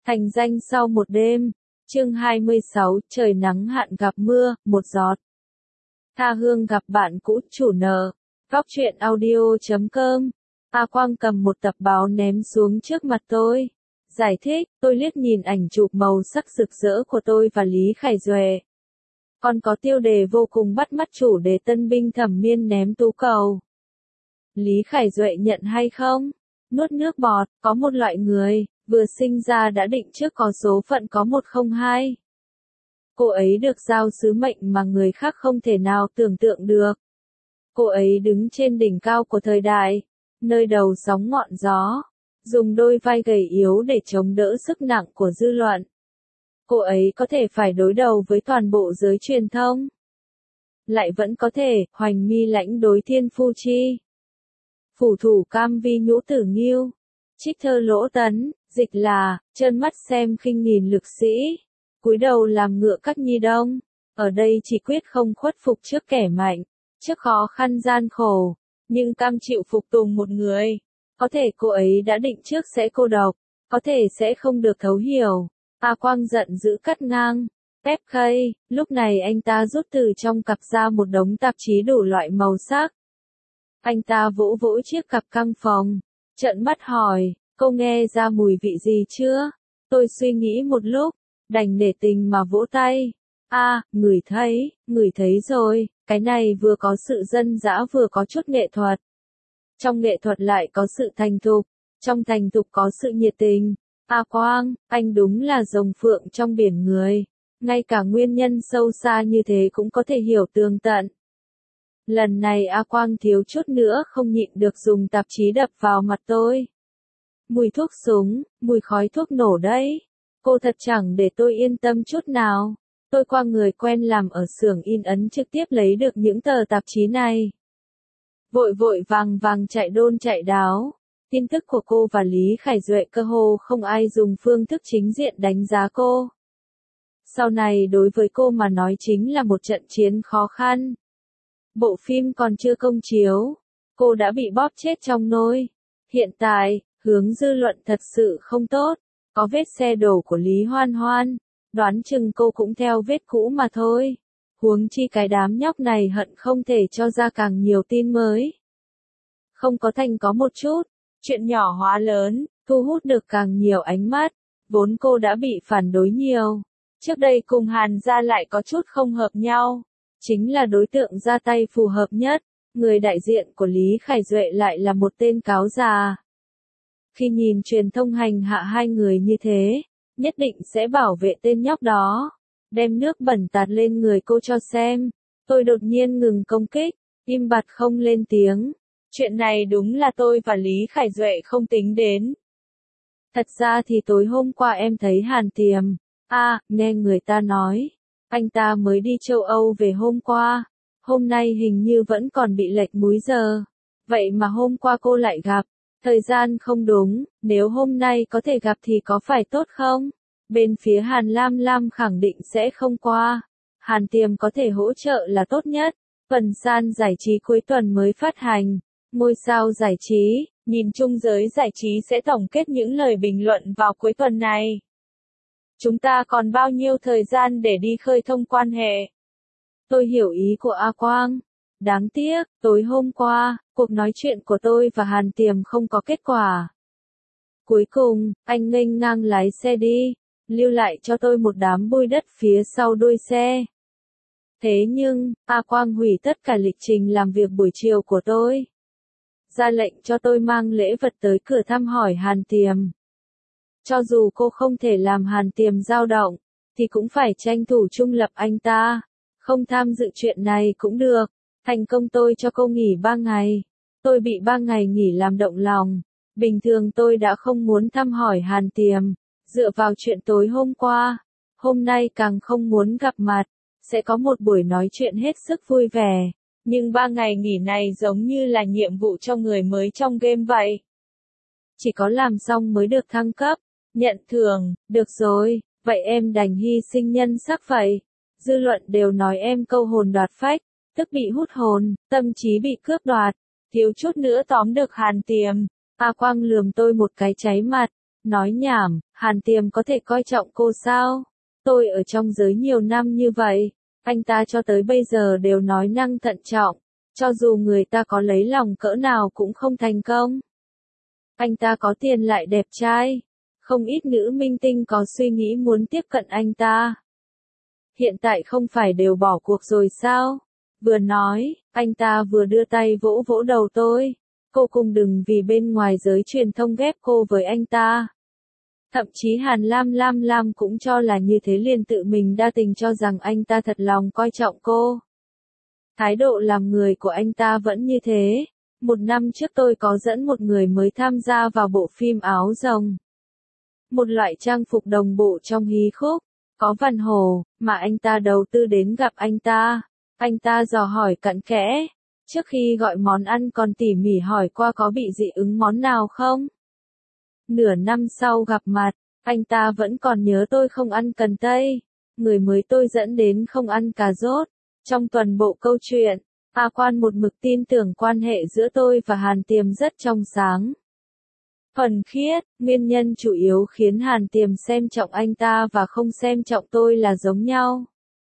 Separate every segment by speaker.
Speaker 1: Thành danh sau một đêm. Chương 26, trời nắng hạn gặp mưa, một giọt. Tha hương gặp bạn cũ, chủ nợ. Góc truyện audio.com. A Quang cầm một tập báo ném xuống trước mặt tôi. Giải thích, tôi liếc nhìn ảnh chụp màu sắc rực rỡ của tôi và Lý Khải Duệ. Còn có tiêu đề vô cùng bắt mắt, chủ đề tân binh Thẩm Miên ném tú cầu. Lý Khải Duệ nhận hay không? Nuốt nước bọt, có một loại người, vừa sinh ra đã định trước có số phận có 102. Cô ấy được giao sứ mệnh mà người khác không thể nào tưởng tượng được. Cô ấy đứng trên đỉnh cao của thời đại, nơi đầu sóng ngọn gió, dùng đôi vai gầy yếu để chống đỡ sức nặng của dư luận. Cô ấy có thể phải đối đầu với toàn bộ giới truyền thông. Lại vẫn có thể, hoành mi lãnh đối thiên phu chi. Phủ thủ cam vi nhũ tử nghiêu. Trích thơ lỗ tấn, dịch là, trơn mắt xem khinh nhìn lực sĩ. Cúi đầu làm ngựa các nhi đông. Ở đây chỉ quyết không khuất phục trước kẻ mạnh, trước khó khăn gian khổ, nhưng cam chịu phục tùng một người. Có thể cô ấy đã định trước sẽ cô độc, có thể sẽ không được thấu hiểu. A Quang giận dữ cắt ngang. FK, lúc này anh ta rút từ trong cặp ra một đống tạp chí đủ loại màu sắc. Anh ta vỗ vỗ chiếc cặp căng phòng, trợn mắt hỏi, cô nghe ra mùi vị gì chưa? Tôi suy nghĩ một lúc, đành nể tình mà vỗ tay. Ngửi thấy rồi, cái này vừa có sự dân dã vừa có chút nghệ thuật. Trong nghệ thuật lại có sự thành thục, trong thành thục có sự nhiệt tình. A Quang, anh đúng là rồng phượng trong biển người, ngay cả nguyên nhân sâu xa như thế cũng có thể hiểu tường tận. Lần này A Quang thiếu chút nữa không nhịn được dùng tạp chí đập vào mặt tôi. Mùi thuốc súng, mùi khói thuốc nổ đấy. Cô thật chẳng để tôi yên tâm chút nào. Tôi qua người quen làm ở xưởng in ấn trực tiếp lấy được những tờ tạp chí này. Vội vội vàng chạy đôn chạy đáo. Tin tức của cô và Lý Khải Duệ cơ hồ không ai dùng phương thức chính diện đánh giá cô. Sau này đối với cô mà nói chính là một trận chiến khó khăn. Bộ phim còn chưa công chiếu, cô đã bị bóp chết trong nôi. Hiện tại, hướng dư luận thật sự không tốt. Có vết xe đổ của Lý Hoan Hoan, đoán chừng cô cũng theo vết cũ mà thôi. Huống chi cái đám nhóc này hận không thể cho ra càng nhiều tin mới. Không có thành có một chút, chuyện nhỏ hóa lớn, thu hút được càng nhiều ánh mắt. Vốn cô đã bị phản đối nhiều. Trước đây cùng Hàn gia lại có chút không hợp nhau. Chính là đối tượng ra tay phù hợp nhất. Người đại diện của Lý Khải Duệ lại là một tên cáo già. Khi nhìn truyền thông hành hạ hai người như thế, nhất định sẽ bảo vệ tên nhóc đó. Đem nước bẩn tạt lên người cô cho xem. Tôi đột nhiên ngừng công kích, im bặt không lên tiếng. Chuyện này đúng là tôi và Lý Khải Duệ không tính đến. Thật ra thì tối hôm qua em thấy Hàn Tiềm. Nghe người ta nói, anh ta mới đi châu Âu về hôm qua. Hôm nay hình như vẫn còn bị lệch múi giờ. Vậy mà hôm qua cô lại gặp. Thời gian không đúng, nếu hôm nay có thể gặp thì có phải tốt không? Bên phía Hàn Lam Lam khẳng định sẽ không qua. Hàn Tiềm có thể hỗ trợ là tốt nhất. Phần san giải trí cuối tuần mới phát hành. Ngôi sao giải trí, nhìn chung giới giải trí sẽ tổng kết những lời bình luận vào cuối tuần này. Chúng ta còn bao nhiêu thời gian để đi khơi thông quan hệ? Tôi hiểu ý của A Quang. Đáng tiếc, tối hôm qua, cuộc nói chuyện của tôi và Hàn Tiềm không có kết quả. Cuối cùng, anh nghênh ngang lái xe đi, lưu lại cho tôi một đám bụi đất phía sau đuôi xe. Thế nhưng, A Quang hủy tất cả lịch trình làm việc buổi chiều của tôi. Ra lệnh cho tôi mang lễ vật tới cửa thăm hỏi Hàn Tiềm. Cho dù cô không thể làm Hàn Tiềm dao động, thì cũng phải tranh thủ trung lập anh ta. Không tham dự chuyện này cũng được. Thành công tôi cho cô nghỉ 3 ngày. Tôi bị 3 ngày nghỉ làm động lòng. Bình thường tôi đã không muốn thăm hỏi Hàn Tiềm. Dựa vào chuyện tối hôm qua, hôm nay càng không muốn gặp mặt. Sẽ có một buổi nói chuyện hết sức vui vẻ. Nhưng 3 ngày nghỉ này giống như là nhiệm vụ cho người mới trong game vậy. Chỉ có làm xong mới được thăng cấp. Nhận thưởng, được rồi, vậy em đành hy sinh nhân sắc vậy. Dư luận đều nói em câu hồn đoạt phách, tức bị hút hồn, tâm trí bị cướp đoạt, thiếu chút nữa tóm được Hàn Tiềm. A Quang lườm tôi một cái cháy mặt, nói nhảm, Hàn Tiềm có thể coi trọng cô sao? Tôi ở trong giới nhiều năm như vậy, anh ta cho tới bây giờ đều nói năng thận trọng, cho dù người ta có lấy lòng cỡ nào cũng không thành công. Anh ta có tiền lại đẹp trai, không ít nữ minh tinh có suy nghĩ muốn tiếp cận anh ta. Hiện tại không phải đều bỏ cuộc rồi sao? Vừa nói, anh ta vừa đưa tay vỗ vỗ đầu tôi. Cô cùng đừng vì bên ngoài giới truyền thông ghép cô với anh ta. Thậm chí Hàn Lam cũng cho là như thế, liền tự mình đa tình cho rằng anh ta thật lòng coi trọng cô. Thái độ làm người của anh ta vẫn như thế. Một năm trước tôi có dẫn một người mới tham gia vào bộ phim Áo Rồng. Một loại trang phục đồng bộ trong hí khúc, có vằn hổ, mà anh ta đầu tư đến gặp anh ta. Anh ta dò hỏi cặn kẽ, trước khi gọi món ăn còn tỉ mỉ hỏi qua có bị dị ứng món nào không. Nửa năm sau gặp mặt, anh ta vẫn còn nhớ tôi không ăn cần tây. Người mới tôi dẫn đến không ăn cà rốt. Trong toàn bộ câu chuyện, A Quan một mực tin tưởng quan hệ giữa tôi và Hàn Tiềm rất trong sáng. Thuần khiết, nguyên nhân chủ yếu khiến Hàn Tiềm xem trọng anh ta và không xem trọng tôi là giống nhau.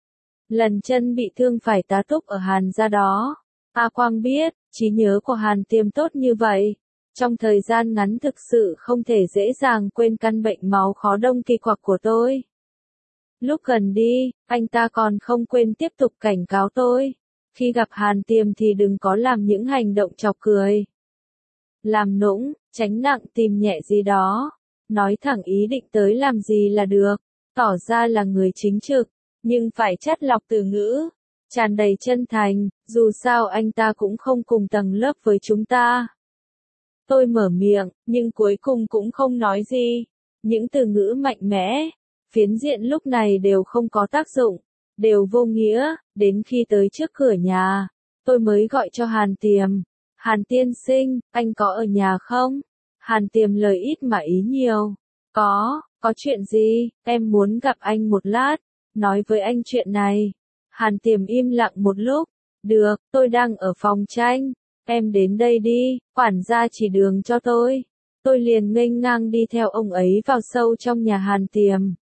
Speaker 1: Lần chân bị thương phải tá túc ở Hàn gia đó, A Quang biết, trí nhớ của Hàn Tiềm tốt như vậy. Trong thời gian ngắn thực sự không thể dễ dàng quên căn bệnh máu khó đông kỳ quặc của tôi. Lúc gần đi, anh ta còn không quên tiếp tục cảnh cáo tôi. Khi gặp Hàn Tiềm thì đừng có làm những hành động chọc cười. Làm nũng, tránh nặng tìm nhẹ gì đó. Nói thẳng ý định tới làm gì là được. Tỏ ra là người chính trực, nhưng phải chắt lọc từ ngữ. Tràn đầy chân thành, dù sao anh ta cũng không cùng tầng lớp với chúng ta. Tôi mở miệng, nhưng cuối cùng cũng không nói gì. Những từ ngữ mạnh mẽ, phiến diện lúc này đều không có tác dụng, đều vô nghĩa. Đến khi tới trước cửa nhà, tôi mới gọi cho Hàn Tiềm. Hàn tiên sinh, anh có ở nhà không? Hàn Tiềm lời ít mà ý nhiều. Có chuyện gì? Em muốn gặp anh một lát, nói với anh chuyện này. Hàn Tiềm im lặng một lúc. Được, tôi đang ở phòng tranh. Em đến đây đi, quản gia chỉ đường cho tôi. Tôi liền nghênh ngang đi theo ông ấy vào sâu trong nhà Hàn Tiềm.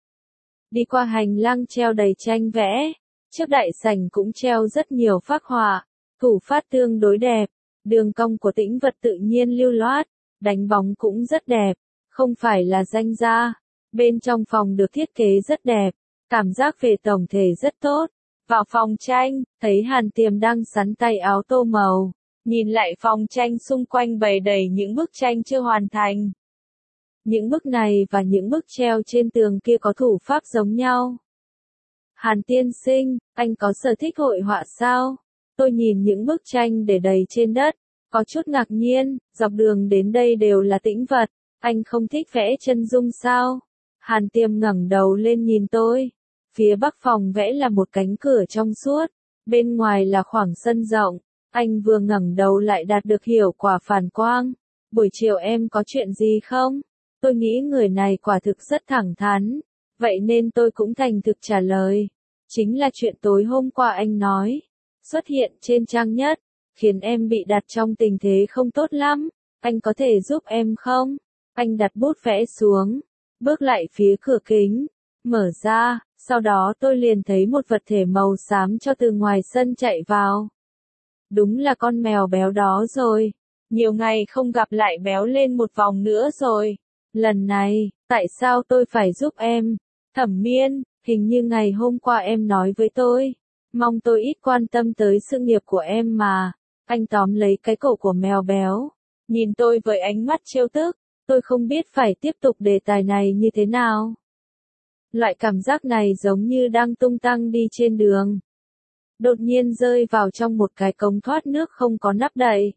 Speaker 1: Đi qua hành lang treo đầy tranh vẽ, trước đại sảnh cũng treo rất nhiều phác họa, thủ phát tương đối đẹp, đường cong của tĩnh vật tự nhiên lưu loát, đánh bóng cũng rất đẹp, không phải là danh gia. Bên trong phòng được thiết kế rất đẹp, cảm giác về tổng thể rất tốt. Vào phòng tranh, thấy Hàn Tiềm đang sắn tay áo tô màu. Nhìn lại phòng tranh xung quanh bày đầy những bức tranh chưa hoàn thành. Những bức này và những bức treo trên tường kia có thủ pháp giống nhau. Hàn tiên sinh, anh có sở thích hội họa sao? Tôi nhìn những bức tranh để đầy trên đất, có chút ngạc nhiên, dọc đường đến đây đều là tĩnh vật, anh không thích vẽ chân dung sao? Hàn Tiềm ngẩng đầu lên nhìn tôi. Phía bắc phòng vẽ là một cánh cửa trong suốt, bên ngoài là khoảng sân rộng. Anh vừa ngẩng đầu lại đạt được hiệu quả phản quang. Buổi chiều em có chuyện gì không? Tôi nghĩ người này quả thực rất thẳng thắn. Vậy nên tôi cũng thành thực trả lời. Chính là chuyện tối hôm qua anh nói. Xuất hiện trên trang nhất. Khiến em bị đặt trong tình thế không tốt lắm. Anh có thể giúp em không? Anh đặt bút vẽ xuống. Bước lại phía cửa kính. Mở ra. Sau đó tôi liền thấy một vật thể màu xám cho từ ngoài sân chạy vào. Đúng là con mèo béo đó rồi. Nhiều ngày không gặp lại béo lên một vòng nữa rồi. Lần này, tại sao tôi phải giúp em? Thẩm Miên, hình như ngày hôm qua em nói với tôi. Mong tôi ít quan tâm tới sự nghiệp của em mà. Anh tóm lấy cái cổ của mèo béo. Nhìn tôi với ánh mắt trêu tức. Tôi không biết phải tiếp tục đề tài này như thế nào. Loại cảm giác này giống như đang tung tăng đi trên đường. Đột nhiên rơi vào trong một cái cống thoát nước không có nắp đậy.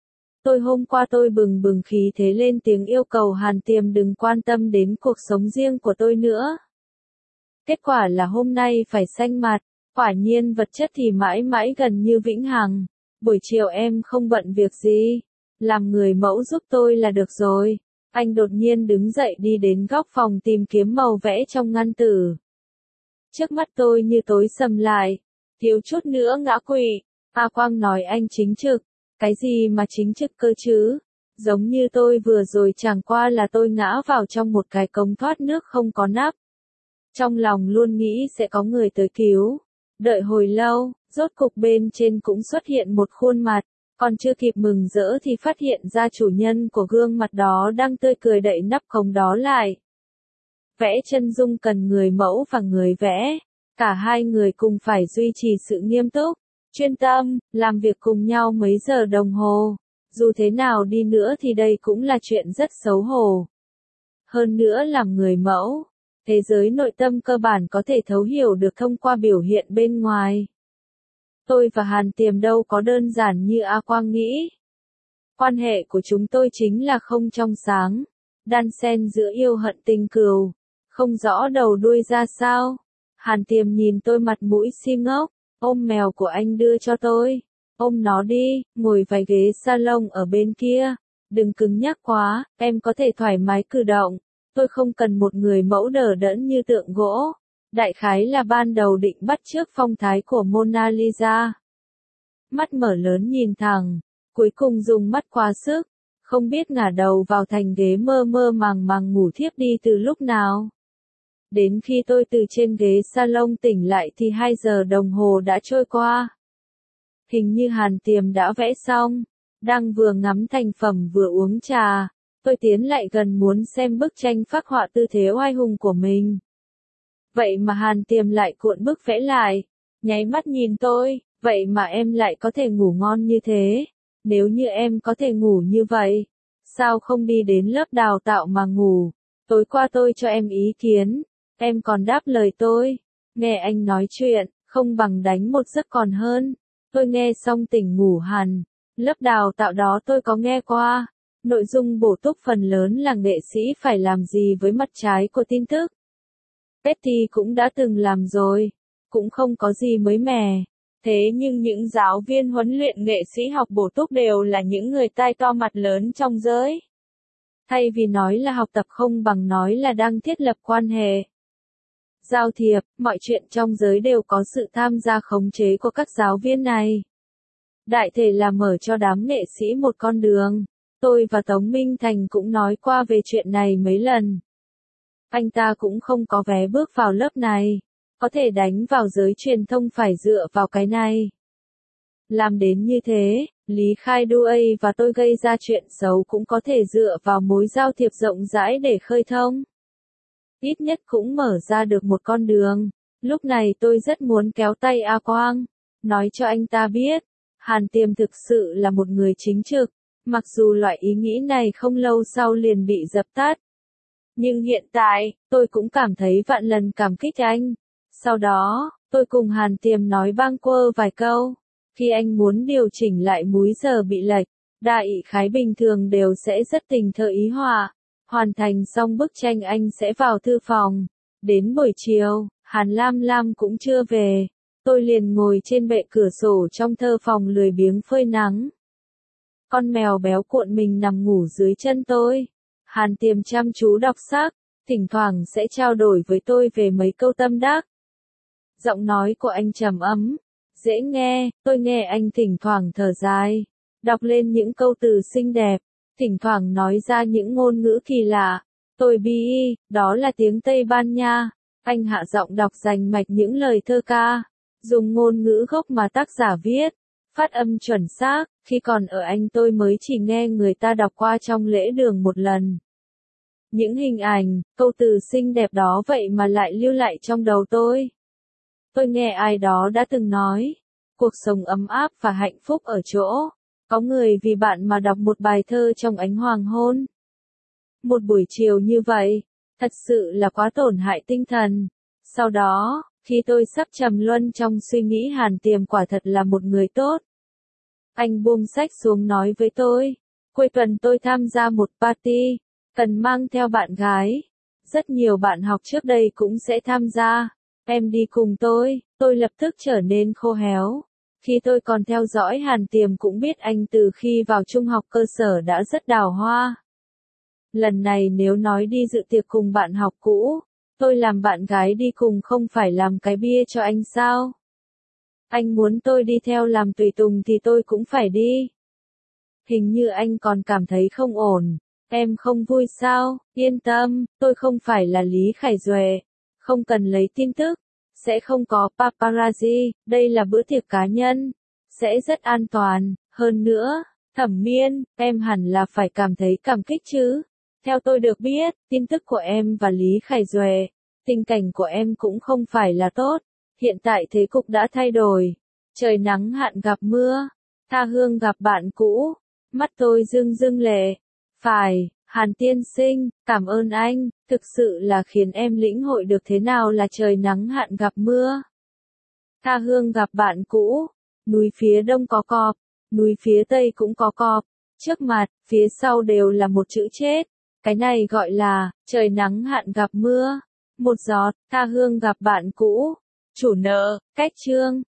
Speaker 1: Hôm qua tôi bừng bừng khí thế lên tiếng yêu cầu Hàn Tiềm đừng quan tâm đến cuộc sống riêng của tôi nữa. Kết quả là hôm nay phải xanh mặt, quả nhiên vật chất thì mãi mãi gần như vĩnh hằng. Buổi chiều em không bận việc gì, làm người mẫu giúp tôi là được rồi. Anh đột nhiên đứng dậy đi đến góc phòng tìm kiếm màu vẽ trong ngăn tủ. Trước mắt tôi như tối sầm lại. Thiếu chút nữa ngã quỵ. A Quang nói anh chính trực. Cái gì mà chính trực cơ chứ? Giống như tôi vừa rồi chẳng qua là tôi ngã vào trong một cái cống thoát nước không có nắp. Trong lòng luôn nghĩ sẽ có người tới cứu. Đợi hồi lâu, rốt cục bên trên cũng xuất hiện một khuôn mặt. Còn chưa kịp mừng rỡ thì phát hiện ra chủ nhân của gương mặt đó đang tươi cười đậy nắp cống đó lại. Vẽ chân dung cần người mẫu và người vẽ. Cả hai người cùng phải duy trì sự nghiêm túc, chuyên tâm, làm việc cùng nhau mấy giờ đồng hồ. Dù thế nào đi nữa thì đây cũng là chuyện rất xấu hổ. Hơn nữa làm người mẫu, thế giới nội tâm cơ bản có thể thấu hiểu được thông qua biểu hiện bên ngoài. Tôi và Hàn Tiềm đâu có đơn giản như A Quang nghĩ. Quan hệ của chúng tôi chính là không trong sáng, đan xen giữa yêu hận tình cừu, không rõ đầu đuôi ra sao. Hàn Tiềm nhìn tôi mặt mũi si ngốc, ôm mèo của anh đưa cho tôi. Ôm nó đi, ngồi vài ghế salon ở bên kia. Đừng cứng nhắc quá, em có thể thoải mái cử động. Tôi không cần một người mẫu đờ đẫn như tượng gỗ. Đại khái là ban đầu định bắt chước phong thái của Mona Lisa. Mắt mở lớn nhìn thẳng, cuối cùng dùng mắt quá sức. Không biết ngả đầu vào thành ghế mơ mơ màng màng ngủ thiếp đi từ lúc nào. Đến khi tôi từ trên ghế salon tỉnh lại thì 2 giờ đồng hồ đã trôi qua. Hình như Hàn Tiềm đã vẽ xong, đang vừa ngắm thành phẩm vừa uống trà, tôi tiến lại gần muốn xem bức tranh phác họa tư thế oai hùng của mình. Vậy mà Hàn Tiềm lại cuộn bức vẽ lại, nháy mắt nhìn tôi, vậy mà em lại có thể ngủ ngon như thế, nếu như em có thể ngủ như vậy, sao không đi đến lớp đào tạo mà ngủ, tối qua tôi cho em ý kiến, em còn đáp lời tôi, nghe anh nói chuyện, không bằng đánh một giấc còn hơn. Tôi nghe xong tỉnh ngủ hẳn, lớp đào tạo đó tôi có nghe qua, nội dung bổ túc phần lớn là nghệ sĩ phải làm gì với mặt trái của tin tức. Betty cũng đã từng làm rồi, cũng không có gì mới mẻ. Thế nhưng những giáo viên huấn luyện nghệ sĩ học bổ túc đều là những người tai to mặt lớn trong giới. Thay vì nói là học tập không bằng nói là đang thiết lập quan hệ. Giao thiệp, mọi chuyện trong giới đều có sự tham gia khống chế của các giáo viên này. Đại thể là mở cho đám nghệ sĩ một con đường. Tôi và Tống Minh Thành cũng nói qua về chuyện này mấy lần. Anh ta cũng không có vé bước vào lớp này. Có thể đánh vào giới truyền thông phải dựa vào cái này. Làm đến như thế, Lý Khai Duy và tôi gây ra chuyện xấu cũng có thể dựa vào mối giao thiệp rộng rãi để khơi thông. Ít nhất cũng mở ra được một con đường. Lúc này tôi rất muốn kéo tay A Quang, nói cho anh ta biết, Hàn Tiềm thực sự là một người chính trực, mặc dù loại ý nghĩ này không lâu sau liền bị dập tắt. Nhưng hiện tại, tôi cũng cảm thấy vạn lần cảm kích anh. Sau đó, tôi cùng Hàn Tiềm nói bâng quơ vài câu. Khi anh muốn điều chỉnh lại múi giờ bị lệch, đại khái bình thường đều sẽ rất tình thơ ý họa. Hoàn thành xong bức tranh anh sẽ vào thư phòng. Đến buổi chiều, Hàn Lam Lam cũng chưa về. Tôi liền ngồi trên bệ cửa sổ trong thơ phòng lười biếng phơi nắng. Con mèo béo cuộn mình nằm ngủ dưới chân tôi. Hàn Tiềm chăm chú đọc sách, thỉnh thoảng sẽ trao đổi với tôi về mấy câu tâm đắc. Giọng nói của anh trầm ấm, dễ nghe, tôi nghe anh thỉnh thoảng thở dài, đọc lên những câu từ xinh đẹp, thỉnh thoảng nói ra những ngôn ngữ kỳ lạ. Tôi bi, đó là tiếng Tây Ban Nha. Anh hạ giọng đọc rành mạch những lời thơ ca, dùng ngôn ngữ gốc mà tác giả viết, phát âm chuẩn xác. Khi còn ở Anh tôi mới chỉ nghe người ta đọc qua trong lễ đường một lần. Những hình ảnh, câu từ xinh đẹp đó vậy mà lại lưu lại trong đầu tôi. Tôi nghe ai đó đã từng nói, cuộc sống ấm áp và hạnh phúc ở chỗ, có người vì bạn mà đọc một bài thơ trong ánh hoàng hôn. Một buổi chiều như vậy, thật sự là quá tổn hại tinh thần. Sau đó, khi tôi sắp trầm luân trong suy nghĩ Hàn Tiềm quả thật là một người tốt. Anh buông sách xuống nói với tôi, cuối tuần tôi tham gia một party, cần mang theo bạn gái. Rất nhiều bạn học trước đây cũng sẽ tham gia. Em đi cùng tôi lập tức trở nên khô héo. Khi tôi còn theo dõi Hàn Tiềm cũng biết anh từ khi vào trung học cơ sở đã rất đào hoa. Lần này nếu nói đi dự tiệc cùng bạn học cũ, tôi làm bạn gái đi cùng không phải làm cái bia cho anh sao? Anh muốn tôi đi theo làm tùy tùng thì tôi cũng phải đi. Hình như anh còn cảm thấy không ổn. Em không vui sao? Yên tâm, tôi không phải là Lý Khải Duệ. Không cần lấy tin tức. Sẽ không có paparazzi, đây là bữa tiệc cá nhân. Sẽ rất an toàn, hơn nữa, Thẩm Miên, em hẳn là phải cảm thấy cảm kích chứ. Theo tôi được biết, tin tức của em và Lý Khải Duệ, tình cảnh của em cũng không phải là tốt. Hiện tại thế cục đã thay đổi. Trời nắng hạn gặp mưa. Tha hương gặp bạn cũ. Mắt tôi rưng rưng lệ. Phải, Hàn tiên sinh, cảm ơn anh, thực sự là khiến em lĩnh hội được thế nào là trời nắng hạn gặp mưa. Tha hương gặp bạn cũ. Núi phía đông có cọp, núi phía tây cũng có cọp. Trước mặt, phía sau đều là một chữ chết. Cái này gọi là, trời nắng hạn gặp mưa. Một giọt, tha hương gặp bạn cũ. Chủ nợ, cách chương.